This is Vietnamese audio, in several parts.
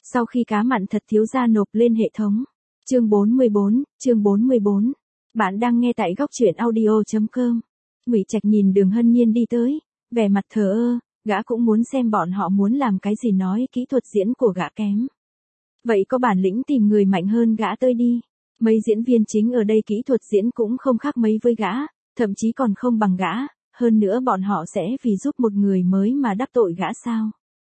Sau khi cá mặn thật thiếu gia nộp lên hệ thống. Chương 44. Bạn đang nghe tại góc truyện audio.com. Ngụy Trạch nhìn Đường Hân Nhiên đi tới, vẻ mặt thờ ơ, gã cũng muốn xem bọn họ muốn làm cái gì, nói kỹ thuật diễn của gã kém. Vậy có bản lĩnh tìm người mạnh hơn gã tới đi. Mấy diễn viên chính ở đây kỹ thuật diễn cũng không khác mấy với gã, thậm chí còn không bằng gã, hơn nữa bọn họ sẽ vì giúp một người mới mà đắc tội gã sao?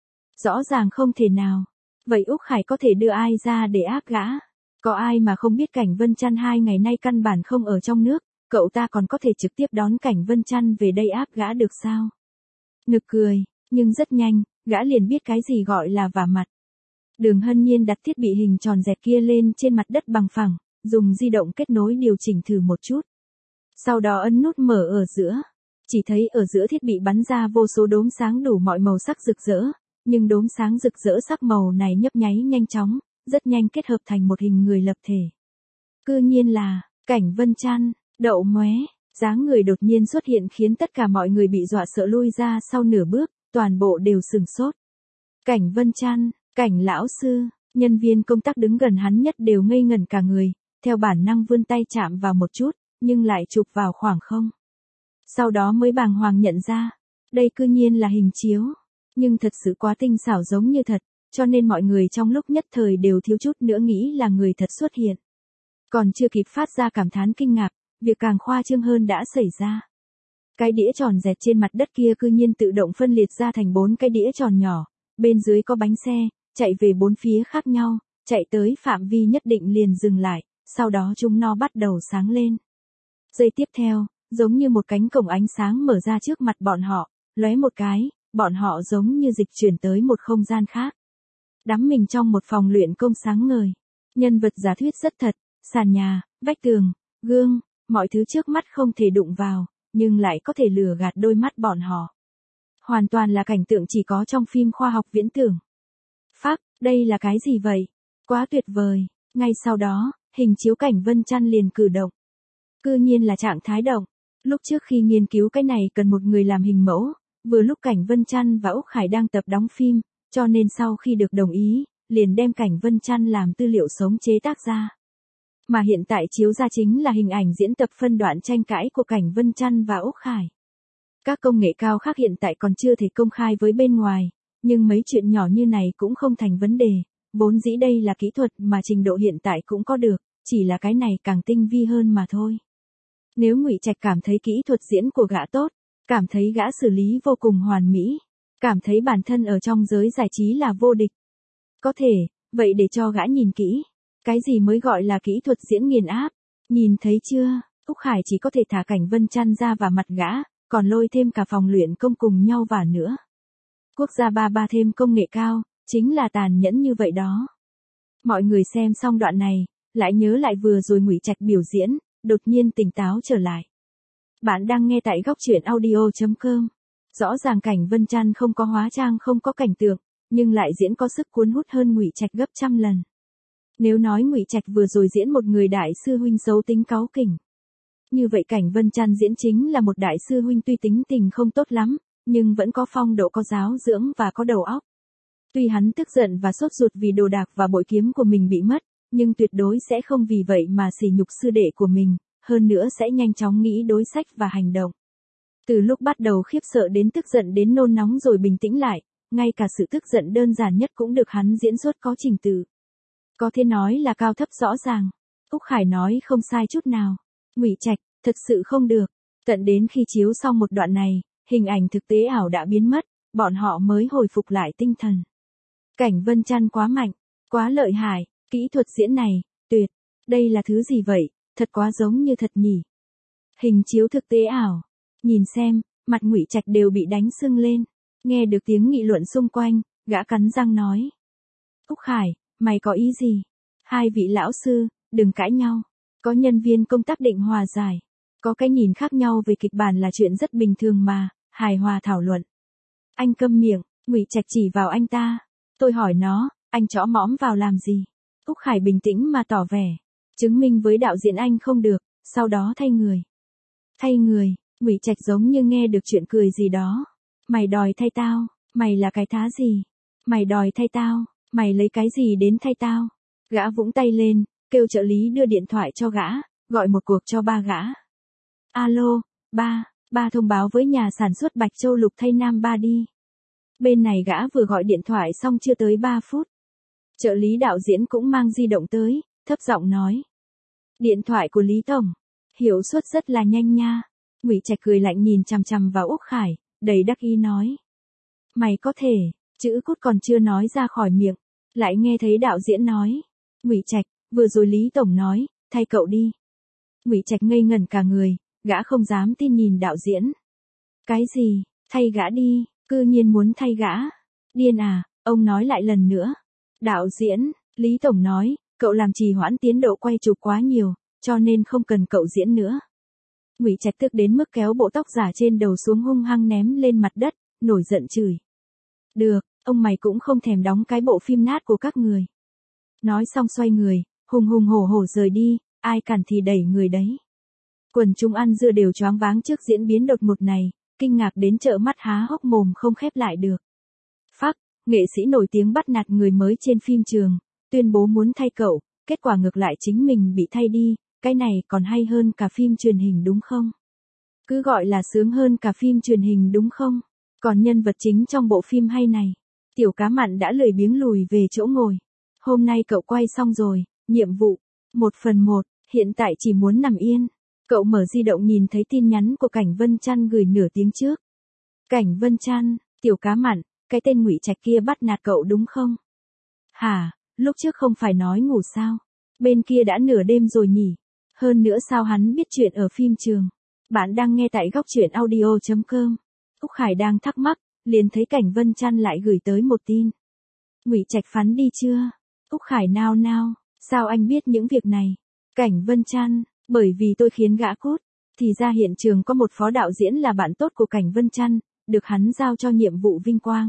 Rõ ràng không thể nào. Vậy Úc Khải có thể đưa ai ra để áp gã? Có ai mà không biết Cảnh Vân Trăn 2 ngày nay căn bản không ở trong nước, cậu ta còn có thể trực tiếp đón Cảnh Vân Trăn về đây áp gã được sao? Nực cười, nhưng rất nhanh, gã liền biết cái gì gọi là vả mặt. Đường Hân Nhiên đặt thiết bị hình tròn dẹt kia lên trên mặt đất bằng phẳng, dùng di động kết nối điều chỉnh thử một chút. Sau đó ấn nút mở ở giữa. Chỉ thấy ở giữa thiết bị bắn ra vô số đốm sáng đủ mọi màu sắc rực rỡ, nhưng đốm sáng rực rỡ sắc màu này nhấp nháy nhanh chóng, rất nhanh kết hợp thành một hình người lập thể. Cư nhiên là Cảnh Vân Trăn, đậu móe, dáng người đột nhiên xuất hiện khiến tất cả mọi người bị dọa sợ lui ra sau nửa bước, toàn bộ đều sửng sốt. Cảnh Vân Trăn, Cảnh lão sư, nhân viên công tác đứng gần hắn nhất đều ngây ngẩn cả người, theo bản năng vươn tay chạm vào một chút, nhưng lại chụp vào khoảng không. Sau đó mới bàng hoàng nhận ra, đây cư nhiên là hình chiếu, nhưng thật sự quá tinh xảo giống như thật, cho nên mọi người trong lúc nhất thời đều thiếu chút nữa nghĩ là người thật xuất hiện. Còn chưa kịp phát ra cảm thán kinh ngạc, việc càng khoa trương hơn đã xảy ra. Cái đĩa tròn dẹt trên mặt đất kia cư nhiên tự động phân liệt ra thành 4 cái đĩa tròn nhỏ, bên dưới có bánh xe, chạy về 4 phía khác nhau, chạy tới phạm vi nhất định liền dừng lại, sau đó chúng nó bắt đầu sáng lên. Giây tiếp theo, giống như một cánh cổng ánh sáng mở ra trước mặt bọn họ, lóe một cái, bọn họ giống như dịch chuyển tới một không gian khác. Đắm mình trong một phòng luyện công sáng ngời. Nhân vật giả thuyết rất thật, sàn nhà, vách tường, gương, mọi thứ trước mắt không thể đụng vào, nhưng lại có thể lừa gạt đôi mắt bọn họ. Hoàn toàn là cảnh tượng chỉ có trong phim khoa học viễn tưởng. Phác, đây là cái gì vậy? Quá tuyệt vời. Ngay sau đó, hình chiếu Cảnh Vân Trăn liền cử động. Cư nhiên là trạng thái động. Lúc trước khi nghiên cứu cái này cần một người làm hình mẫu, vừa lúc Cảnh Vân Trăn và Úc Khải đang tập đóng phim, cho nên sau khi được đồng ý, liền đem Cảnh Vân Trăn làm tư liệu sống chế tác ra. Mà hiện tại chiếu ra chính là hình ảnh diễn tập phân đoạn tranh cãi của Cảnh Vân Trăn và Úc Khải. Các công nghệ cao khác hiện tại còn chưa thể công khai với bên ngoài, nhưng mấy chuyện nhỏ như này cũng không thành vấn đề, vốn dĩ đây là kỹ thuật mà trình độ hiện tại cũng có được, chỉ là cái này càng tinh vi hơn mà thôi. Nếu Ngụy Trạch cảm thấy kỹ thuật diễn của gã tốt, cảm thấy gã xử lý vô cùng hoàn mỹ, cảm thấy bản thân ở trong giới giải trí là vô địch. Có thể, vậy để cho gã nhìn kỹ, cái gì mới gọi là kỹ thuật diễn nghiền áp, nhìn thấy chưa, Úc Khải chỉ có thể thả Cảnh Vân Trăn ra và mặt gã, còn lôi thêm cả phòng luyện công cùng nhau vào nữa. Quốc gia ba thêm công nghệ cao, chính là tàn nhẫn như vậy đó. Mọi người xem xong đoạn này, lại nhớ lại vừa rồi Ngụy Trạch biểu diễn, đột nhiên tỉnh táo trở lại. Bạn đang nghe tại góc truyện audio.com. Rõ ràng Cảnh Vân Trăn không có hóa trang, không có cảnh tượng, nhưng lại diễn có sức cuốn hút hơn Ngụy Trạch gấp trăm lần. Nếu nói Ngụy Trạch vừa rồi diễn một người đại sư huynh xấu tính cáu kỉnh, như vậy Cảnh Vân Trăn diễn chính là một đại sư huynh tuy tính tình không tốt lắm, nhưng vẫn có phong độ, có giáo dưỡng và có đầu óc. Tuy hắn tức giận và sốt ruột vì đồ đạc và bội kiếm của mình bị mất, nhưng tuyệt đối sẽ không vì vậy mà sỉ nhục sư đệ của mình, hơn nữa sẽ nhanh chóng nghĩ đối sách và hành động. Từ lúc bắt đầu khiếp sợ đến tức giận đến nôn nóng rồi bình tĩnh lại, ngay cả sự tức giận đơn giản nhất cũng được hắn diễn xuất có trình tự. Có thể nói là cao thấp rõ ràng. Úc Khải nói không sai chút nào. Ngụy Trạch, thật sự không được. Tận đến khi chiếu xong một đoạn này, hình ảnh thực tế ảo đã biến mất, bọn họ mới hồi phục lại tinh thần. Cảnh Vân Trăn quá mạnh, quá lợi hại, kỹ thuật diễn này, tuyệt. Đây là thứ gì vậy, thật quá giống như thật nhỉ. Hình chiếu thực tế ảo. Nhìn xem, mặt Ngụy Trạch đều bị đánh sưng lên. Nghe được tiếng nghị luận xung quanh, gã cắn răng nói. Úc Khải, mày có ý gì? Hai vị lão sư, đừng cãi nhau. Có nhân viên công tác định hòa giải. Có cái nhìn khác nhau về kịch bản là chuyện rất bình thường mà, hài hòa thảo luận. Anh câm miệng, Ngụy Trạch chỉ vào anh ta. Tôi hỏi nó, anh chõ mõm vào làm gì? Úc Khải bình tĩnh mà tỏ vẻ. Chứng minh với đạo diễn anh không được, sau đó thay người. Thay người, Ngụy Trạch giống như nghe được chuyện cười gì đó. Mày đòi thay tao, mày là cái thá gì? Mày đòi thay tao, Mày lấy cái gì đến thay tao? Gã vũng tay lên, kêu trợ lý đưa điện thoại cho gã, gọi một cuộc cho ba gã. Alo, ba thông báo với nhà sản xuất Bạch Châu Lục thay nam ba đi. Bên này gã vừa gọi điện thoại xong chưa tới 3 phút. Trợ lý đạo diễn cũng mang di động tới, thấp giọng nói. Điện thoại của Lý Tổng. Hiệu suất rất là nhanh nha. Ngụy Trạch cười lạnh nhìn chằm chằm vào Úc Khải, đầy đắc ý nói. Mày có thể, chữ cút còn chưa nói ra khỏi miệng, lại nghe thấy đạo diễn nói. Ngụy Trạch, vừa rồi Lý Tổng nói, thay cậu đi. Ngụy Trạch ngây ngẩn cả người, gã không dám tin nhìn đạo diễn. Cái gì, thay gã đi, cư nhiên muốn thay gã. Điên à, ông nói lại lần nữa. Đạo diễn, Lý Tổng nói, cậu làm trì hoãn tiến độ quay chụp quá nhiều, cho nên không cần cậu diễn nữa. Ngụy Trạch tức đến mức kéo bộ tóc giả trên đầu xuống hung hăng ném lên mặt đất, nổi giận chửi. Được, ông mày cũng không thèm đóng cái bộ phim nát của các người. Nói xong xoay người, hùng hùng hổ hổ rời đi, ai cản thì đẩy người đấy. Quần chúng ăn dưa đều choáng váng trước diễn biến đột ngột này, kinh ngạc đến trợn mắt há hốc mồm không khép lại được. Phắc, nghệ sĩ nổi tiếng bắt nạt người mới trên phim trường, tuyên bố muốn thay cậu, kết quả ngược lại chính mình bị thay đi, cái này còn hay hơn cả phim truyền hình đúng không? Cứ gọi là sướng hơn cả phim truyền hình đúng không? Còn nhân vật chính trong bộ phim hay này, Tiểu Cá Mặn đã lười biếng lùi về chỗ ngồi. Hôm nay cậu quay xong rồi, nhiệm vụ 1/1, hiện tại chỉ muốn nằm yên. Cậu mở di động nhìn thấy tin nhắn của Cảnh Vân Trăn gửi nửa tiếng trước. Cảnh Vân Trăn, Tiểu Cá Mặn, cái tên Ngụy Trạch kia bắt nạt cậu đúng không? Hả, lúc trước không phải nói ngủ sao? Bên kia đã nửa đêm rồi nhỉ? Hơn nữa sao hắn biết chuyện ở phim trường? Bạn đang nghe tại góc truyện audio.com. Úc Khải đang thắc mắc, liền thấy Cảnh Vân Trăn lại gửi tới một tin. Ngụy Trạch phắn đi chưa? Úc Khải nao nao, sao anh biết những việc này? Cảnh Vân Trăn, bởi vì tôi khiến gã cút. Thì ra hiện trường có một phó đạo diễn là bạn tốt của Cảnh Vân Trăn, được hắn giao cho nhiệm vụ vinh quang.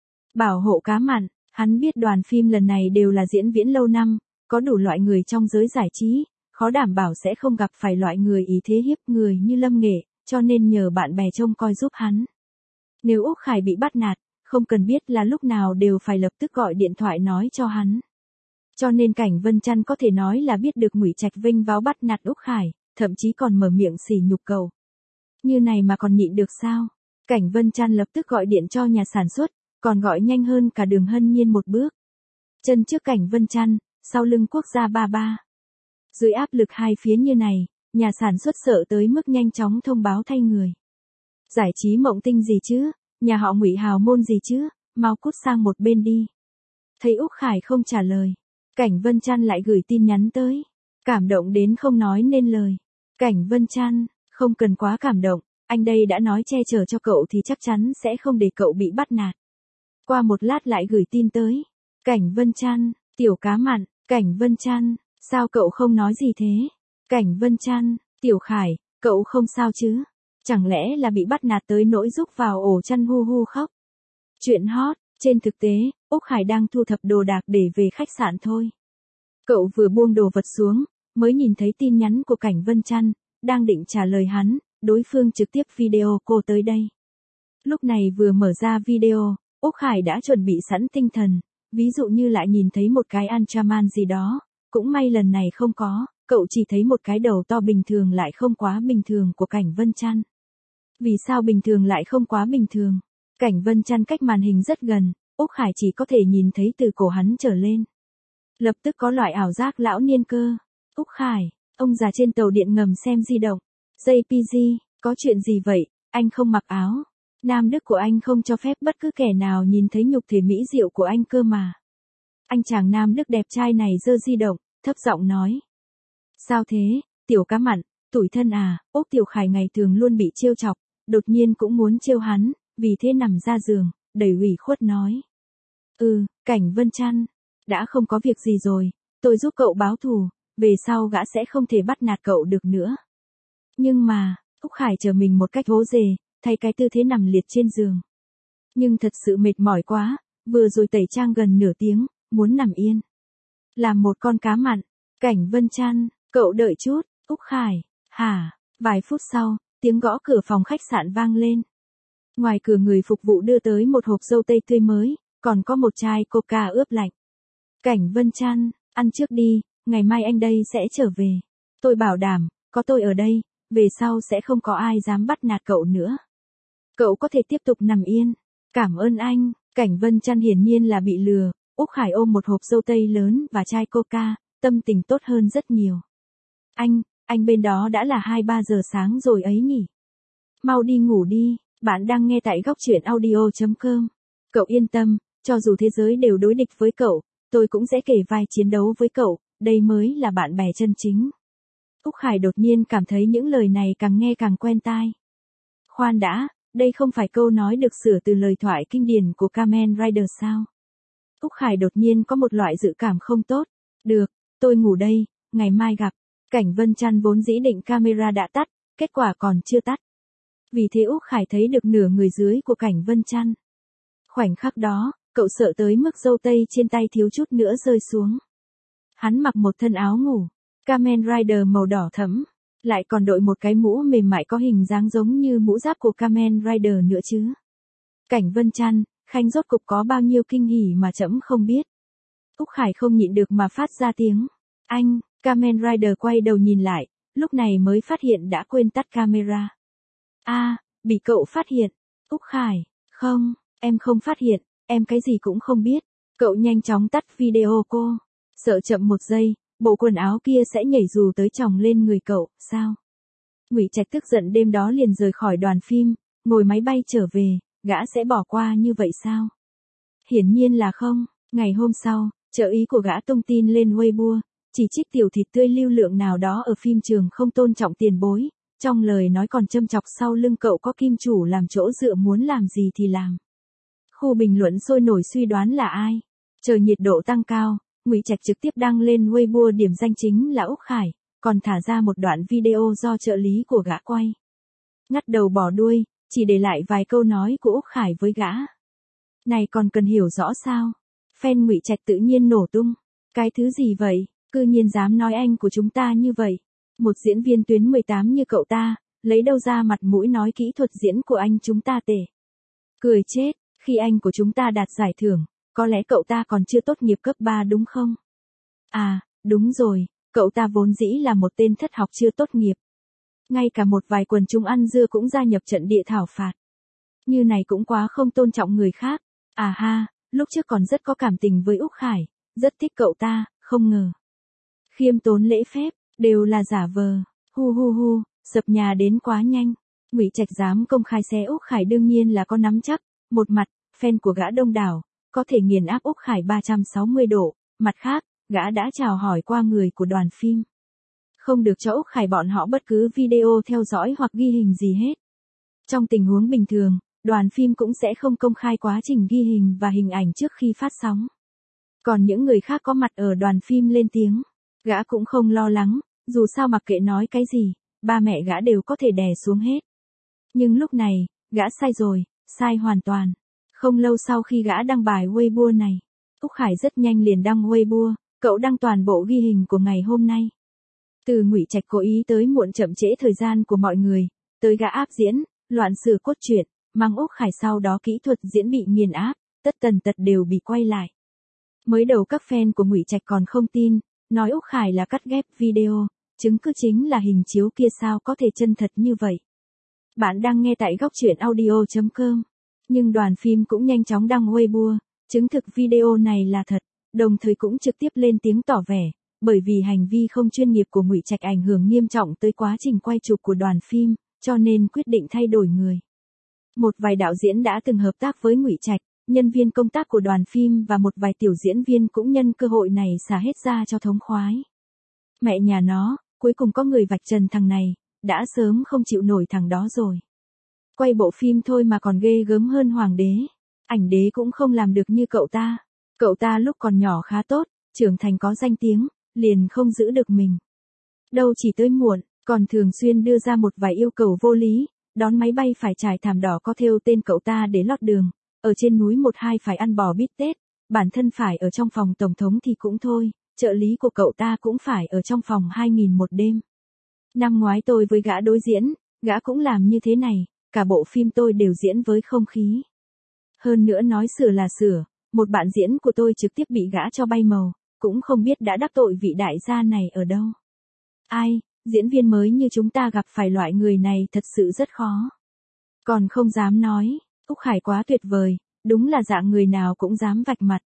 Bảo hộ Cá Mặn, hắn biết đoàn phim lần này đều là diễn viên lâu năm, có đủ loại người trong giới giải trí, khó đảm bảo sẽ không gặp phải loại người ý thế hiếp người như Lâm Nghệ, cho nên nhờ bạn bè trông coi giúp hắn. Nếu Úc Khải bị bắt nạt, không cần biết là lúc nào đều phải lập tức gọi điện thoại nói cho hắn. Cho nên Cảnh Vân Trăn có thể nói là biết được Ngụy Trạch vênh váo bắt nạt Úc Khải, thậm chí còn mở miệng sỉ nhục cậu. Như này mà còn nhịn được sao? Cảnh Vân Trăn lập tức gọi điện cho nhà sản xuất, còn gọi nhanh hơn cả Đường Hân Nhiên một bước. Chân trước Cảnh Vân Trăn, sau lưng Quốc gia 33. Dưới áp lực hai phía như này, nhà sản xuất sợ tới mức nhanh chóng thông báo thay người. Giải trí Mộng Tinh gì chứ? Nhà họ Ngụy hào môn gì chứ? Mau cút sang một bên đi. Thấy Úc Khải không trả lời, Cảnh Vân Trăn lại gửi tin nhắn tới. Cảm động đến không nói nên lời. Cảnh Vân Trăn, không cần quá cảm động, anh đây đã nói che chở cho cậu thì chắc chắn sẽ không để cậu bị bắt nạt. Qua một lát lại gửi tin tới. Cảnh Vân Trăn, Tiểu Cá Mặn, Cảnh Vân Trăn, sao cậu không nói gì thế? Cảnh Vân Trăn, Tiểu Khải, cậu không sao chứ? Chẳng lẽ là bị bắt nạt tới nỗi rúc vào ổ chăn hu hu khóc? Chuyện hot, trên thực tế, Úc Khải đang thu thập đồ đạc để về khách sạn thôi. Cậu vừa buông đồ vật xuống, mới nhìn thấy tin nhắn của Cảnh Vân Trăn, đang định trả lời hắn, đối phương trực tiếp video cô tới đây. Lúc này vừa mở ra video, Úc Khải đã chuẩn bị sẵn tinh thần, ví dụ như lại nhìn thấy một cái Ultraman gì đó, cũng may lần này không có, cậu chỉ thấy một cái đầu to bình thường lại không quá bình thường của Cảnh Vân Trăn. Vì sao bình thường lại không quá bình thường? Cảnh Vân Trăn cách màn hình rất gần, Úc Khải chỉ có thể nhìn thấy từ cổ hắn trở lên. Lập tức có loại ảo giác lão niên cơ. Úc Khải, ông già trên tàu điện ngầm xem di động. JPG, có chuyện gì vậy, anh không mặc áo. Nam đức của anh không cho phép bất cứ kẻ nào nhìn thấy nhục thể mỹ diệu của anh cơ mà. Anh chàng Nam đức đẹp trai này giơ di động, thấp giọng nói. Sao thế, Tiểu Cá Mặn, tủi thân à? Úc Tiểu Khải ngày thường luôn bị trêu chọc, đột nhiên cũng muốn trêu hắn, vì thế nằm ra giường, đầy ủy khuất nói. Cảnh Vân Trăn, đã không có việc gì rồi, tôi giúp cậu báo thù, về sau gã sẽ không thể bắt nạt cậu được nữa. Nhưng mà, Úc Khải chờ mình một cách vố dề, thay cái tư thế nằm liệt trên giường. Nhưng thật sự mệt mỏi quá, vừa rồi tẩy trang gần nửa tiếng, muốn nằm yên. Làm một con cá mặn. Cảnh Vân Trăn, cậu đợi chút. Úc Khải, hả? Vài phút sau, tiếng gõ cửa phòng khách sạn vang lên. Ngoài cửa người phục vụ đưa tới một hộp dâu tây tươi mới, còn có một chai coca ướp lạnh. Cảnh Vân Trăn, ăn trước đi, ngày mai anh đây sẽ trở về. Tôi bảo đảm, có tôi ở đây, về sau sẽ không có ai dám bắt nạt cậu nữa. Cậu có thể tiếp tục nằm yên. Cảm ơn anh. Cảnh Vân Trăn hiển nhiên là bị lừa. Úc Khải ôm một hộp dâu tây lớn và chai coca, tâm tình tốt hơn rất nhiều. Anh bên đó đã là 2-3 giờ sáng rồi ấy nhỉ. Mau đi ngủ đi, bạn đang nghe tại góc truyện audio.com. Cậu yên tâm, cho dù thế giới đều đối địch với cậu, tôi cũng sẽ kể vai chiến đấu với cậu, đây mới là bạn bè chân chính. Úc Khải đột nhiên cảm thấy những lời này càng nghe càng quen tai. Khoan đã, đây không phải câu nói được sửa từ lời thoại kinh điển của Kamen Rider sao? Úc Khải đột nhiên có một loại dự cảm không tốt. Được, tôi ngủ đây, ngày mai gặp. Cảnh Vân Trăn vốn dĩ định camera đã tắt, kết quả còn chưa tắt. Vì thế Úc Khải thấy được nửa người dưới của Cảnh Vân Trăn. Khoảnh khắc đó, cậu sợ tới mức dâu tây trên tay thiếu chút nữa rơi xuống. Hắn mặc một thân áo ngủ, Kamen Rider màu đỏ thẫm, lại còn đội một cái mũ mềm mại có hình dáng giống như mũ giáp của Kamen Rider nữa chứ. Cảnh Vân Trăn, Khanh rốt cục có bao nhiêu kinh hỉ mà trẫm không biết. Úc Khải không nhịn được mà phát ra tiếng. Anh, Kamen Rider quay đầu nhìn lại, lúc này mới phát hiện đã quên tắt camera. Bị cậu phát hiện. Úc Khải, không, em không phát hiện, em cái gì cũng không biết. Cậu nhanh chóng tắt video cô. Sợ chậm một giây, bộ quần áo kia sẽ nhảy dù tới chồng lên người cậu, sao? Ngụy Trạch tức giận đêm đó liền rời khỏi đoàn phim, ngồi máy bay trở về, gã sẽ bỏ qua như vậy sao? Hiển nhiên là không. Ngày hôm sau, trợ ý của gã tung tin lên Weibo, chỉ trích tiểu thịt tươi lưu lượng nào đó ở phim trường không tôn trọng tiền bối, trong lời nói còn châm chọc sau lưng cậu có kim chủ làm chỗ dựa muốn làm gì thì làm. Khu bình luận sôi nổi suy đoán là ai. Chờ nhiệt độ tăng cao, Ngụy Trạch trực tiếp đăng lên Weibo điểm danh chính là Úc Khải, còn thả ra một đoạn video do trợ lý của gã quay. Ngắt đầu bỏ đuôi, chỉ để lại vài câu nói của Úc Khải với gã. Này còn cần hiểu rõ sao? Fan Ngụy Trạch tự nhiên nổ tung. Cái thứ gì vậy? Cư nhiên dám nói anh của chúng ta như vậy. Một diễn viên tuyến 18 như cậu ta, lấy đâu ra mặt mũi nói kỹ thuật diễn của anh chúng ta tệ. Cười chết, khi anh của chúng ta đạt giải thưởng, có lẽ cậu ta còn chưa tốt nghiệp cấp 3 đúng không? Đúng rồi, cậu ta vốn dĩ là một tên thất học chưa tốt nghiệp. Ngay cả một vài quần chúng ăn dưa cũng gia nhập trận địa thảo phạt. Như này cũng quá không tôn trọng người khác. Lúc trước còn rất có cảm tình với Úc Khải, rất thích cậu ta, không ngờ. Khiêm tốn lễ phép, đều là giả vờ. Sập nhà đến quá nhanh. Ngụy Trạch dám công khai xé Úc Khải đương nhiên là có nắm chắc. Một mặt, fan của gã đông đảo, có thể nghiền áp Úc Khải 360 độ. Mặt khác, gã đã chào hỏi qua người của đoàn phim. Không được cho Úc Khải bọn họ bất cứ video theo dõi hoặc ghi hình gì hết. Trong tình huống bình thường, đoàn phim cũng sẽ không công khai quá trình ghi hình và hình ảnh trước khi phát sóng. Còn những người khác có mặt ở đoàn phim lên tiếng, gã cũng không lo lắng, dù sao mặc kệ nói cái gì, ba mẹ gã đều có thể đè xuống hết. Nhưng lúc này, gã sai rồi, sai hoàn toàn. Không lâu sau khi gã đăng bài Weibo này, Úc Khải rất nhanh liền đăng Weibo, cậu đăng toàn bộ ghi hình của ngày hôm nay. Từ Ngụy Trạch cố ý tới muộn chậm trễ thời gian của mọi người, tới gã áp diễn, loạn sửa cốt truyện, mang Úc Khải sau đó kỹ thuật diễn bị nghiền áp, tất tần tật đều bị quay lại. Mới đầu các fan của Ngụy Trạch còn không tin, nói Úc Khải là cắt ghép video, chứng cứ chính là hình chiếu kia sao có thể chân thật như vậy. Bạn đang nghe tại góc truyện audio.com. Nhưng đoàn phim cũng nhanh chóng đăng Weibo, chứng thực video này là thật, đồng thời cũng trực tiếp lên tiếng tỏ vẻ, bởi vì hành vi không chuyên nghiệp của Ngụy Trạch ảnh hưởng nghiêm trọng tới quá trình quay chụp của đoàn phim, cho nên quyết định thay đổi người. Một vài đạo diễn đã từng hợp tác với Ngụy Trạch, nhân viên công tác của đoàn phim và một vài tiểu diễn viên cũng nhân cơ hội này xả hết ra cho thống khoái. Mẹ nhà nó, cuối cùng có người vạch trần thằng này, đã sớm không chịu nổi thằng đó rồi. Quay bộ phim thôi mà còn ghê gớm hơn hoàng đế. Ảnh đế cũng không làm được như cậu ta. Cậu ta lúc còn nhỏ khá tốt, trưởng thành có danh tiếng, liền không giữ được mình. Đâu chỉ tới muộn, còn thường xuyên đưa ra một vài yêu cầu vô lý, đón máy bay phải trải thảm đỏ có thêu tên cậu ta để lót đường, ở trên núi 1-2 phải ăn bò bít tết, bản thân phải ở trong phòng tổng thống thì cũng thôi, trợ lý của cậu ta cũng phải ở trong phòng 2.000 một đêm. Năm ngoái tôi với gã đối diễn, gã cũng làm như thế này, cả bộ phim tôi đều diễn với không khí. Hơn nữa nói sửa là sửa, một bạn diễn của tôi trực tiếp bị gã cho bay màu, cũng không biết đã đắc tội vị đại gia này ở đâu. Ai, diễn viên mới như chúng ta gặp phải loại người này thật sự rất khó. Còn không dám nói, Úc Khải quá tuyệt vời, đúng là dạng người nào cũng dám vạch mặt.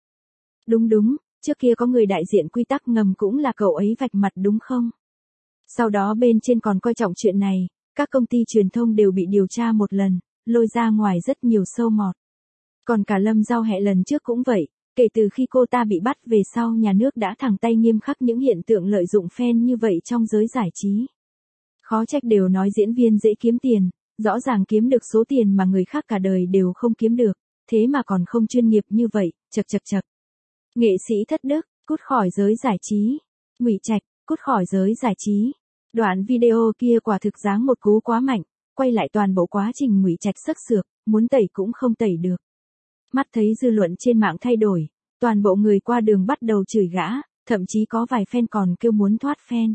Đúng, trước kia có người đại diện quy tắc ngầm cũng là cậu ấy vạch mặt đúng không? Sau đó bên trên còn coi trọng chuyện này, các công ty truyền thông đều bị điều tra một lần, lôi ra ngoài rất nhiều sâu mọt. Còn cả Lâm Giao Hẹ lần trước cũng vậy, kể từ khi cô ta bị bắt về sau nhà nước đã thẳng tay nghiêm khắc những hiện tượng lợi dụng fan như vậy trong giới giải trí. Khó trách đều nói diễn viên dễ kiếm tiền, rõ ràng kiếm được số tiền mà người khác cả đời đều không kiếm được, thế mà còn không chuyên nghiệp như vậy, chật. Nghệ sĩ thất đức, cút khỏi giới giải trí. Ngụy Trạch, cút khỏi giới giải trí. Đoạn video kia quả thực giáng một cú quá mạnh, quay lại toàn bộ quá trình Ngụy Trạch sắc sược, muốn tẩy cũng không tẩy được. Mắt thấy dư luận trên mạng thay đổi, toàn bộ người qua đường bắt đầu chửi gã, thậm chí có vài fan còn kêu muốn thoát fan.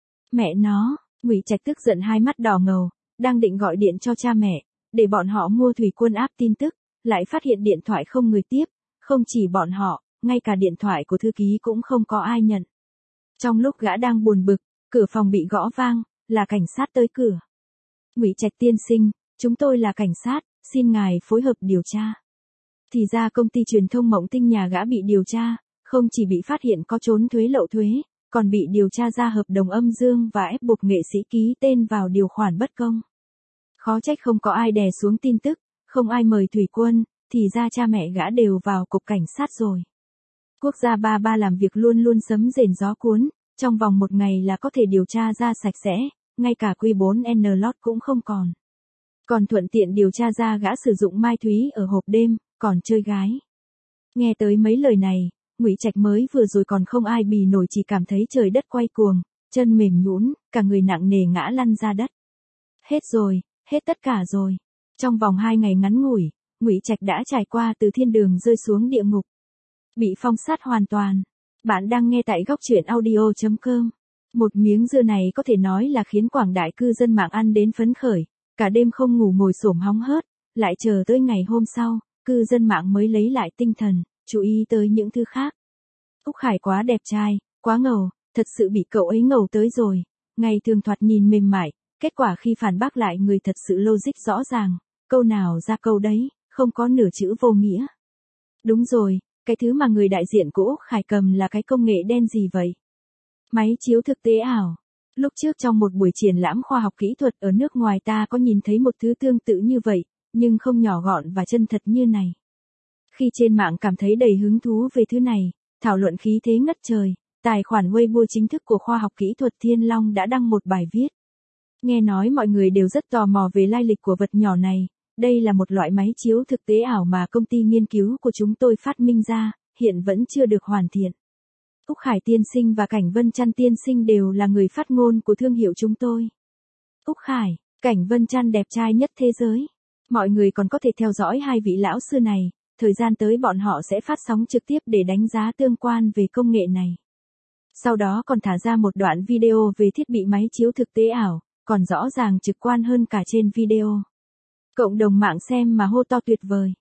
Mẹ nó, Ngụy Trạch tức giận hai mắt đỏ ngầu, đang định gọi điện cho cha mẹ, để bọn họ mua thủy quân áp tin tức, lại phát hiện điện thoại không người tiếp, không chỉ bọn họ, ngay cả điện thoại của thư ký cũng không có ai nhận. Trong lúc gã đang buồn bực, cửa phòng bị gõ vang, là cảnh sát tới cửa. Ngụy Trạch tiên sinh, chúng tôi là cảnh sát, xin ngài phối hợp điều tra. Thì ra công ty truyền thông Mộng Tinh nhà gã bị điều tra, không chỉ bị phát hiện có trốn thuế lậu thuế, còn bị điều tra ra hợp đồng âm dương và ép buộc nghệ sĩ ký tên vào điều khoản bất công. Khó trách không có ai đè xuống tin tức, không ai mời thủy quân, thì ra cha mẹ gã đều vào cục cảnh sát rồi. Quốc gia ba làm việc luôn luôn sấm rền gió cuốn, trong vòng một ngày là có thể điều tra ra sạch sẽ, ngay cả Q4N lót cũng không còn. Còn thuận tiện điều tra ra gã sử dụng mai thúy ở hộp đêm, còn chơi gái. Nghe tới mấy lời này, Ngụy Trạch mới vừa rồi còn không ai bì nổi chỉ cảm thấy trời đất quay cuồng, chân mềm nhũn, cả người nặng nề ngã lăn ra đất. Hết rồi, hết tất cả rồi. Trong vòng 2 ngày ngắn ngủi, Ngụy Trạch đã trải qua từ thiên đường rơi xuống địa ngục. Bị phong sát hoàn toàn. Bạn đang nghe tại góc truyện audio.com. Một miếng dưa này có thể nói là khiến quảng đại cư dân mạng ăn đến phấn khởi, cả đêm không ngủ ngồi xổm hóng hớt, lại chờ tới ngày hôm sau, cư dân mạng mới lấy lại tinh thần, chú ý tới những thứ khác. Úc Khải quá đẹp trai, quá ngầu, thật sự bị cậu ấy ngầu tới rồi, ngày thường thoạt nhìn mềm mại, kết quả khi phản bác lại người thật sự logic rõ ràng, câu nào ra câu đấy, không có nửa chữ vô nghĩa. Đúng rồi, cái thứ mà người đại diện của Úc Khải cầm là cái công nghệ đen gì vậy? Máy chiếu thực tế ảo. Lúc trước trong một buổi triển lãm khoa học kỹ thuật ở nước ngoài ta có nhìn thấy một thứ tương tự như vậy, nhưng không nhỏ gọn và chân thật như này. Khi trên mạng cảm thấy đầy hứng thú về thứ này, thảo luận khí thế ngất trời, tài khoản Weibo chính thức của khoa học kỹ thuật Thiên Long đã đăng một bài viết. Nghe nói mọi người đều rất tò mò về lai lịch của vật nhỏ này, đây là một loại máy chiếu thực tế ảo mà công ty nghiên cứu của chúng tôi phát minh ra, hiện vẫn chưa được hoàn thiện. Úc Khải tiên sinh và Cảnh Vân Trăn tiên sinh đều là người phát ngôn của thương hiệu chúng tôi. Úc Khải, Cảnh Vân Trăn đẹp trai nhất thế giới. Mọi người còn có thể theo dõi hai vị lão sư này, thời gian tới bọn họ sẽ phát sóng trực tiếp để đánh giá tương quan về công nghệ này. Sau đó còn thả ra một đoạn video về thiết bị máy chiếu thực tế ảo, còn rõ ràng trực quan hơn cả trên video. Cộng đồng mạng xem mà hô to tuyệt vời.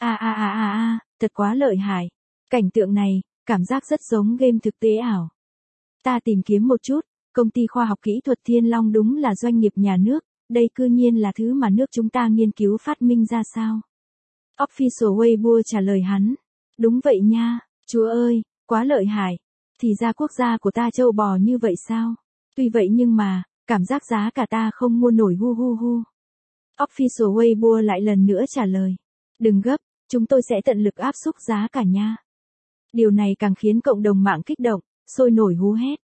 Thật quá lợi hại. Cảnh tượng này, cảm giác rất giống game thực tế ảo. Ta tìm kiếm một chút, công ty khoa học kỹ thuật Thiên Long đúng là doanh nghiệp nhà nước, đây cư nhiên là thứ mà nước chúng ta nghiên cứu phát minh ra sao? Official Weibo trả lời hắn. Đúng vậy nha, chúa ơi, quá lợi hại. Thì ra quốc gia của ta trâu bò như vậy sao? Tuy vậy nhưng mà, cảm giác giá cả ta không mua nổi hu. Official Weibo lại lần nữa trả lời. Đừng gấp, chúng tôi sẽ tận lực áp xúc giá cả nha. Điều này càng khiến cộng đồng mạng kích động, sôi nổi hú hét.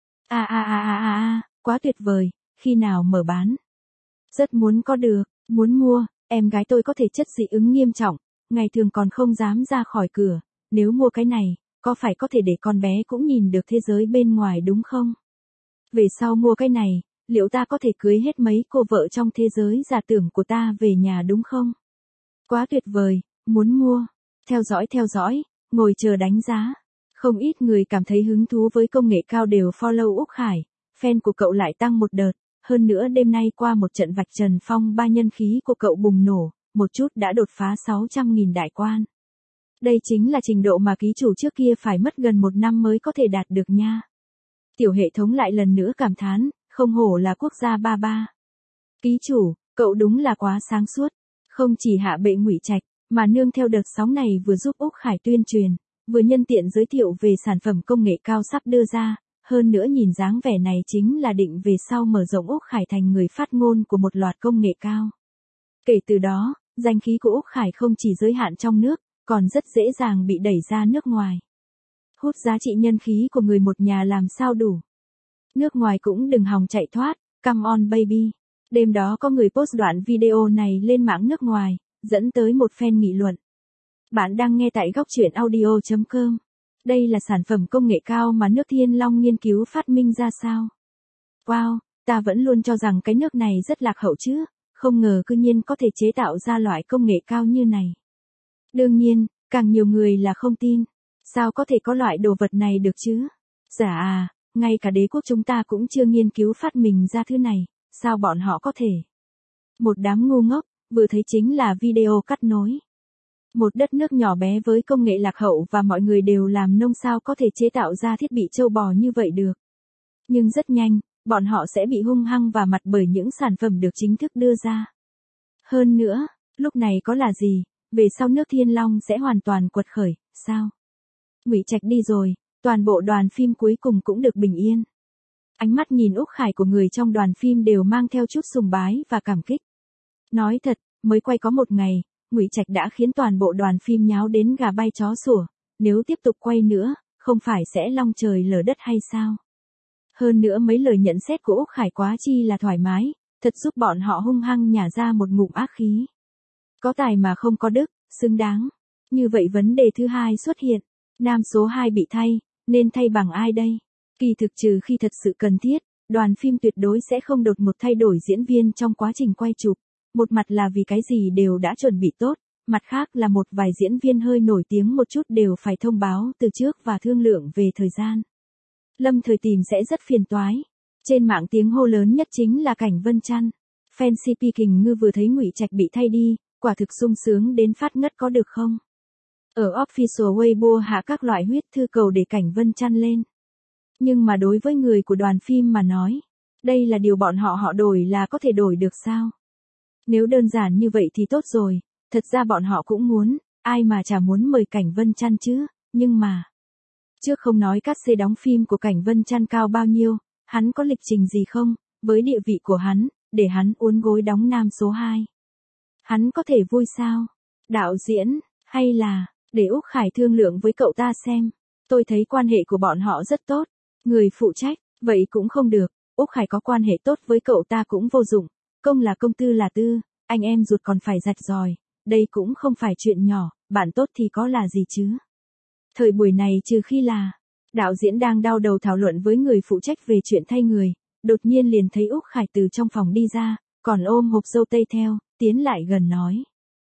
Quá tuyệt vời, khi nào mở bán? Rất muốn có được, muốn mua, em gái tôi có thể chất dị ứng nghiêm trọng, ngày thường còn không dám ra khỏi cửa, nếu mua cái này, có phải có thể để con bé cũng nhìn được thế giới bên ngoài đúng không? Về sau mua cái này, liệu ta có thể cưới hết mấy cô vợ trong thế giới giả tưởng của ta về nhà đúng không? Quá tuyệt vời, muốn mua. Theo dõi, ngồi chờ đánh giá. Không ít người cảm thấy hứng thú với công nghệ cao đều follow Úc Khải, fan của cậu lại tăng một đợt, hơn nữa đêm nay qua một trận vạch trần phong ba nhân khí của cậu bùng nổ, một chút đã đột phá 600.000 đại quan. Đây chính là trình độ mà ký chủ trước kia phải mất gần 1 năm mới có thể đạt được nha. Tiểu hệ thống lại lần nữa cảm thán, không hổ là quốc gia ba ba. Ký chủ, cậu đúng là quá sáng suốt. Không chỉ hạ bệ Ngụy Trạch, mà nương theo đợt sóng này vừa giúp Úc Khải tuyên truyền, vừa nhân tiện giới thiệu về sản phẩm công nghệ cao sắp đưa ra, hơn nữa nhìn dáng vẻ này chính là định về sau mở rộng Úc Khải thành người phát ngôn của một loạt công nghệ cao. Kể từ đó, danh khí của Úc Khải không chỉ giới hạn trong nước, còn rất dễ dàng bị đẩy ra nước ngoài. Hút giá trị nhân khí của người một nhà làm sao đủ. Nước ngoài cũng đừng hòng chạy thoát, come on baby. Đêm đó có người post đoạn video này lên mạng nước ngoài, dẫn tới một fan nghị luận. Bạn đang nghe tại góc truyện audio.com. Đây là sản phẩm công nghệ cao mà nước Thiên Long nghiên cứu phát minh ra sao? Wow, ta vẫn luôn cho rằng cái nước này rất lạc hậu chứ, không ngờ cư nhiên có thể chế tạo ra loại công nghệ cao như này. Đương nhiên, càng nhiều người là không tin. Sao có thể có loại đồ vật này được chứ? Dạ à, ngay cả đế quốc chúng ta cũng chưa nghiên cứu phát minh ra thứ này, sao bọn họ có thể? Một đám ngu ngốc, vừa thấy chính là video cắt nối. Một đất nước nhỏ bé với công nghệ lạc hậu và mọi người đều làm nông sao có thể chế tạo ra thiết bị trâu bò như vậy được. Nhưng rất nhanh, bọn họ sẽ bị hung hăng vào mặt bởi những sản phẩm được chính thức đưa ra. Hơn nữa, lúc này có là gì, về sau nước Thiên Long sẽ hoàn toàn quật khởi, sao? Ngụy Trạch đi rồi, toàn bộ đoàn phim cuối cùng cũng được bình yên. Ánh mắt nhìn Úc Khải của người trong đoàn phim đều mang theo chút sùng bái và cảm kích. Nói thật, mới quay có một ngày, Ngụy Trạch đã khiến toàn bộ đoàn phim nháo đến gà bay chó sủa, nếu tiếp tục quay nữa, không phải sẽ long trời lở đất hay sao? Hơn nữa mấy lời nhận xét của Úc Khải quá chi là thoải mái, thật giúp bọn họ hung hăng nhả ra một ngụm ác khí. Có tài mà không có đức, xứng đáng. Như vậy vấn đề thứ hai xuất hiện, nam số 2 bị thay, nên thay bằng ai đây? Kỳ thực trừ khi thật sự cần thiết, đoàn phim tuyệt đối sẽ không đột ngột thay đổi diễn viên trong quá trình quay chụp. Một mặt là vì cái gì đều đã chuẩn bị tốt, mặt khác là một vài diễn viên hơi nổi tiếng một chút đều phải thông báo từ trước và thương lượng về thời gian. Lâm Thời tìm sẽ rất phiền toái. Trên mạng tiếng hô lớn nhất chính là Cảnh Vân Trăn. Fan CP Kình Ngư vừa thấy Ngụy Trạch bị thay đi, quả thực sung sướng đến phát ngất có được không? Ở official Weibo hạ các loại huyết thư cầu để Cảnh Vân Trăn lên. Nhưng mà đối với người của đoàn phim mà nói, đây là điều bọn họ đổi là có thể đổi được sao? Nếu đơn giản như vậy thì tốt rồi, thật ra bọn họ cũng muốn, ai mà chả muốn mời Cảnh Vân Trăn chứ, nhưng mà... Trước không nói cát xê đóng phim của Cảnh Vân Trăn cao bao nhiêu, hắn có lịch trình gì không, với địa vị của hắn, để hắn uốn gối đóng nam số 2. Hắn có thể vui sao? Đạo diễn, hay là, để Úc Khải thương lượng với cậu ta xem. Tôi thấy quan hệ của bọn họ rất tốt. Người phụ trách, vậy cũng không được, Úc Khải có quan hệ tốt với cậu ta cũng vô dụng. Công là công, tư là tư, anh em ruột còn phải rạch ròi. Đây cũng không phải chuyện nhỏ, bạn tốt thì có là gì chứ? Thời buổi này trừ khi là, đạo diễn đang đau đầu thảo luận với người phụ trách về chuyện thay người, đột nhiên liền thấy Úc Khải từ trong phòng đi ra, còn ôm hộp dâu tây theo, tiến lại gần nói.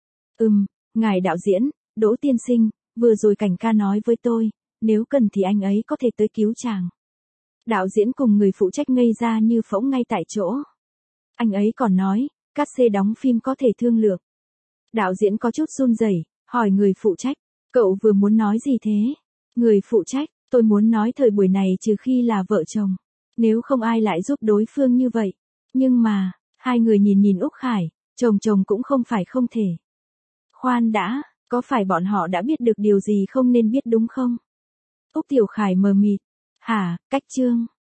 Ngài đạo diễn, Đỗ tiên sinh, vừa rồi Cảnh ca nói với tôi, nếu cần thì anh ấy có thể tới cứu chàng. Đạo diễn cùng người phụ trách ngây ra như phỗng ngay tại chỗ. Anh ấy còn nói, cát xê đóng phim có thể thương lượng. Đạo diễn có chút run rẩy, hỏi người phụ trách, cậu vừa muốn nói gì thế? Người phụ trách, tôi muốn nói thời buổi này trừ khi là vợ chồng, nếu không ai lại giúp đối phương như vậy. Nhưng mà, hai người nhìn Úc Khải, chồng cũng không phải không thể. Khoan đã, có phải bọn họ đã biết được điều gì không nên biết đúng không? Úc Tiểu Khải mờ mịt. Hả, cách chương.